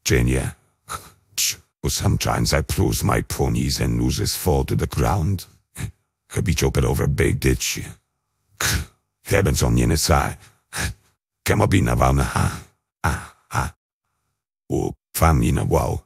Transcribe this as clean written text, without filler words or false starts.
Jania. Sometimes I close my ponies and nooses fall to the ground. Habito per over big ditch. Heavens on the side. Kemabina valna ha. O famina wow.